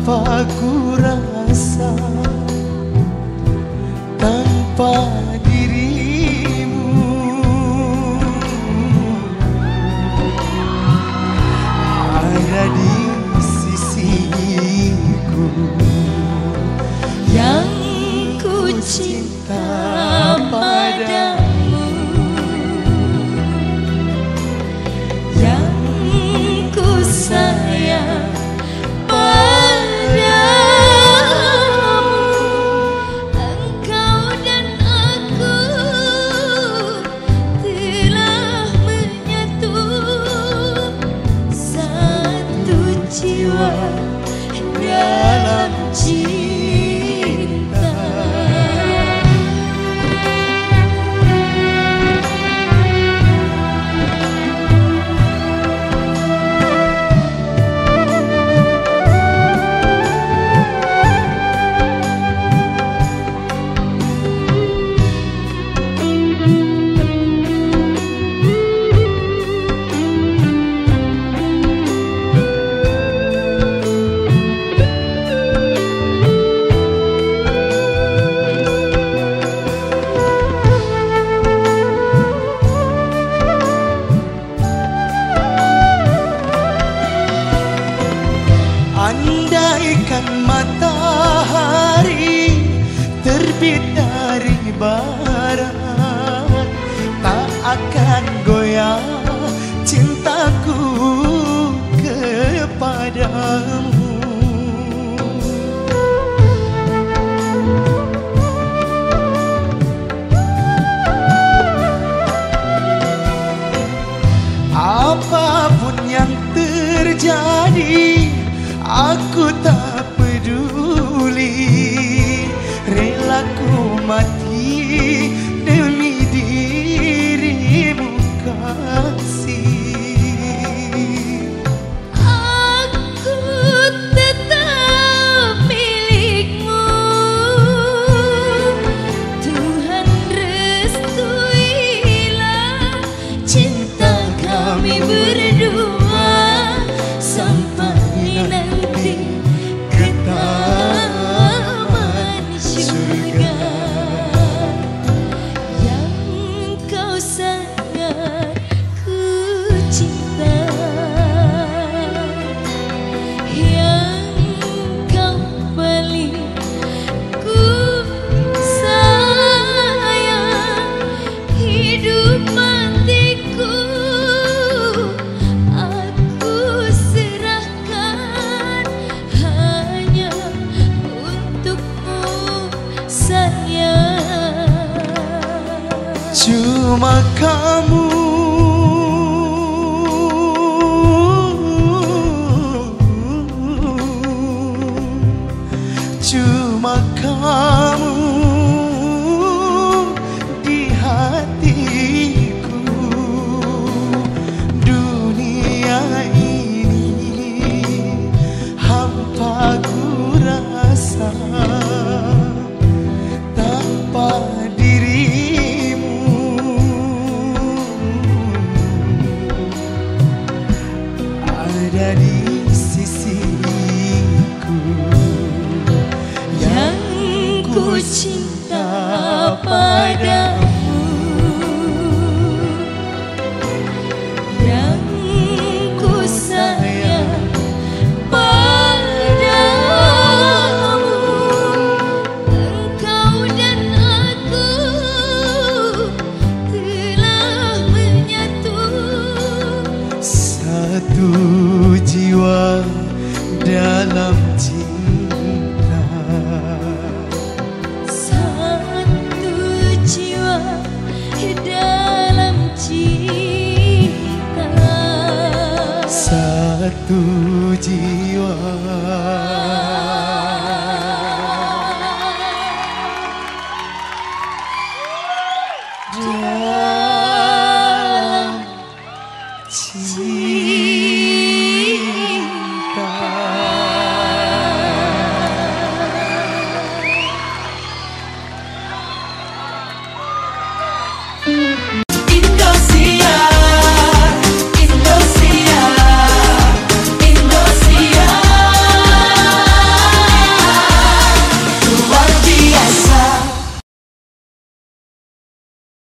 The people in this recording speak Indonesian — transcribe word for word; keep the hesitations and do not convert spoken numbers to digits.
hampa ku rasa tanpa dirimu. Ada di sisiku yang ku cinta padamu, yang ku sayang padamu. Engkau dan aku telah menyatu, satu jiwa dalam cinta. Andaikan matahari terbit dari barat, tak akan goyah cintaku kepadamu. Apapun yang terjadi, aku tak peduli, rela ku mati demi dirimu kasih. Aku tetap milikmu, Tuhan restuilah cinta kami berdua sampai nanti ke taman surga yang kau sangat ku cinta, yang kau paling ku sayang. Hidup matiku aku serahkan hanya untukmu sayang. Cuma kamu, cuma kamu di hatiku. Dunia ini hampa ku rasa tanpa dirimu. Ada di sisiku Yang ku cinta padamu, yang ku sayang padamu. Engkau dan aku telah menyatu, satu jiwa dalam cinta. satu jiwa dalam cinta. Satu jiwa dalam cinta.